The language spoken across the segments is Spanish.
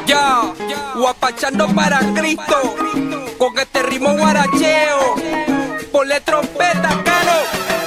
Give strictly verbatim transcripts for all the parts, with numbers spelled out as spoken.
Ya, guapachando para Cristo, con este ritmo guaracheo, ponle trompeta, caro,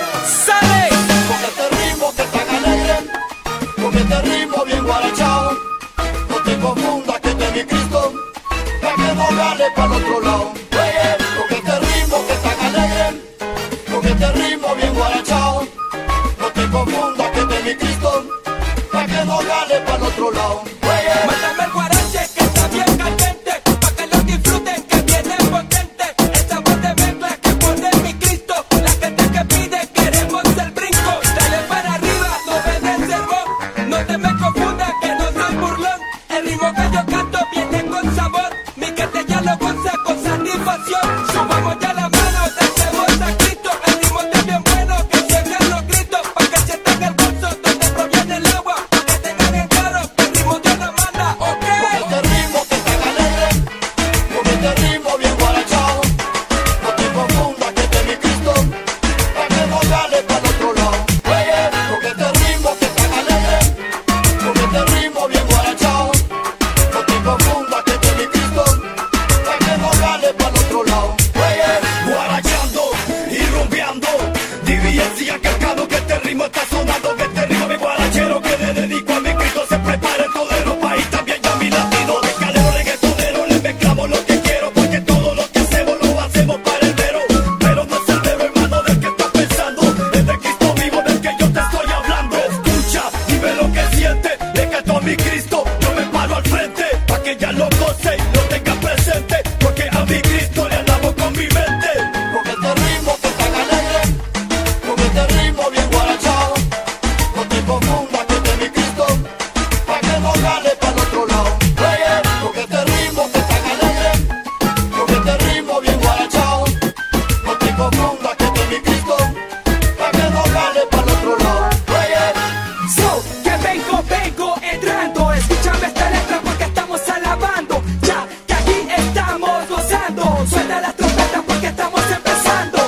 sale. Con este ritmo que tan alegre, con este ritmo bien guarachao, no te confundas que este es mi Cristo, pa' que no gane para el otro lado. Oye, con este ritmo que tan alegre, con este ritmo bien guarachao, no te confundas que este es mi Cristo, pa' que no gane para el otro lado. Oye, mándame el guarache que está bien caliente, pa' que lo disfruten que viene potente. Esa voz de mezcla que pone mi Cristo, la gente que pide queremos el brinco. Dale para arriba, no obedecer vos, no te me confundas que no soy burlón. El ritmo que yo canto viene con sabor, mi gente ya lo goza con satisfacción. Subamos ya la mano, dancemos a Cristo, el ritmo está bien bueno, que llegan los gritos, pa' que sientan el gozo donde proviene el agua, pa' que tengan en claro que el ritmo Dios lo manda, ok. con este ritmo que tan alegre, con este ritmo bien guarachao, no te confundas que este es mi Cristo, pa' que no gane para el otro lado. Oye, con este ritmo que tan alegre, con este ritmo bien guarachao, no te confundas que este es mi Cristo, pa' que no gane para el otro lado. Oye, guarachando y rumbeando, dividencia que acabo que este ritmo está sonando, que este ritmo mi guarachero que le dedico a mi Cristo, se prepara el todero país también ya mi latino, de calero reggaetonero le mezclamos lo que quiero, porque todo lo que hacemos lo hacemos para el vero, pero no es el vero hermano del que estás pensando, es del Cristo vivo del que yo te estoy hablando. Escucha y ve lo que siente, le canto a mi Cristo, yo me paro al frente, pa' que ya lo goce y lo tenga presente, porque a mi Cristo le alabo con mi mente. Con este ritmo que tan alegre, con este ritmo bien guarachao, no te confundas que este es mi Cristo, pa' que no gane para el otro lado. Oye, con este ritmo que tan alegre, con este ritmo bien guarachao, no te confundas que este es mi Cristo, pa' que no gane para el otro lado. Oye, So, que vengo, vengo entrando, escúchame esta letra porque estamos alabando, ya que aquí estamos gozando, suena las trompetas porque estamos empezando,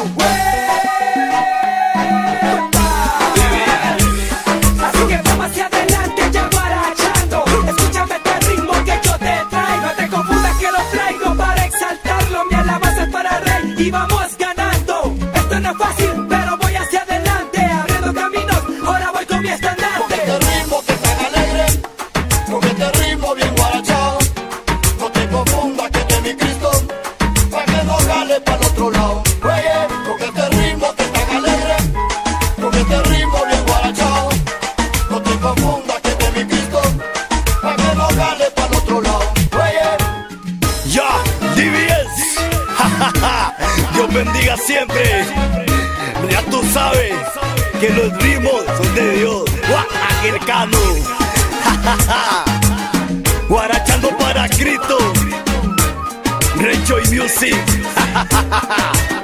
así que vamos hacia adelante ya guarachando, escúchame este ritmo que yo te traigo, no te confundas que lo traigo para exaltarlo, mi alabanza es para el rey y vamos ganando, esto no es fácil pero voy hacia adelante, abriendo caminos, ahora voy con mi con estandarte. este ritmo que tan alegre, con este ritmo bien guarachao, no te confundas que este es mi Cristo, pa' que no gane para el otro lado. Oye, con este ritmo que tan alegre, con este ritmo bien guarachao, no te confundas que este es mi Cristo, pa' que no gane para el otro lado. Oye, ya, D B S, Dios bendiga siempre. Ya tú sabes que los ritmos son de Dios. Aquel cano. Guarachando para Cristo. Rejoice Music.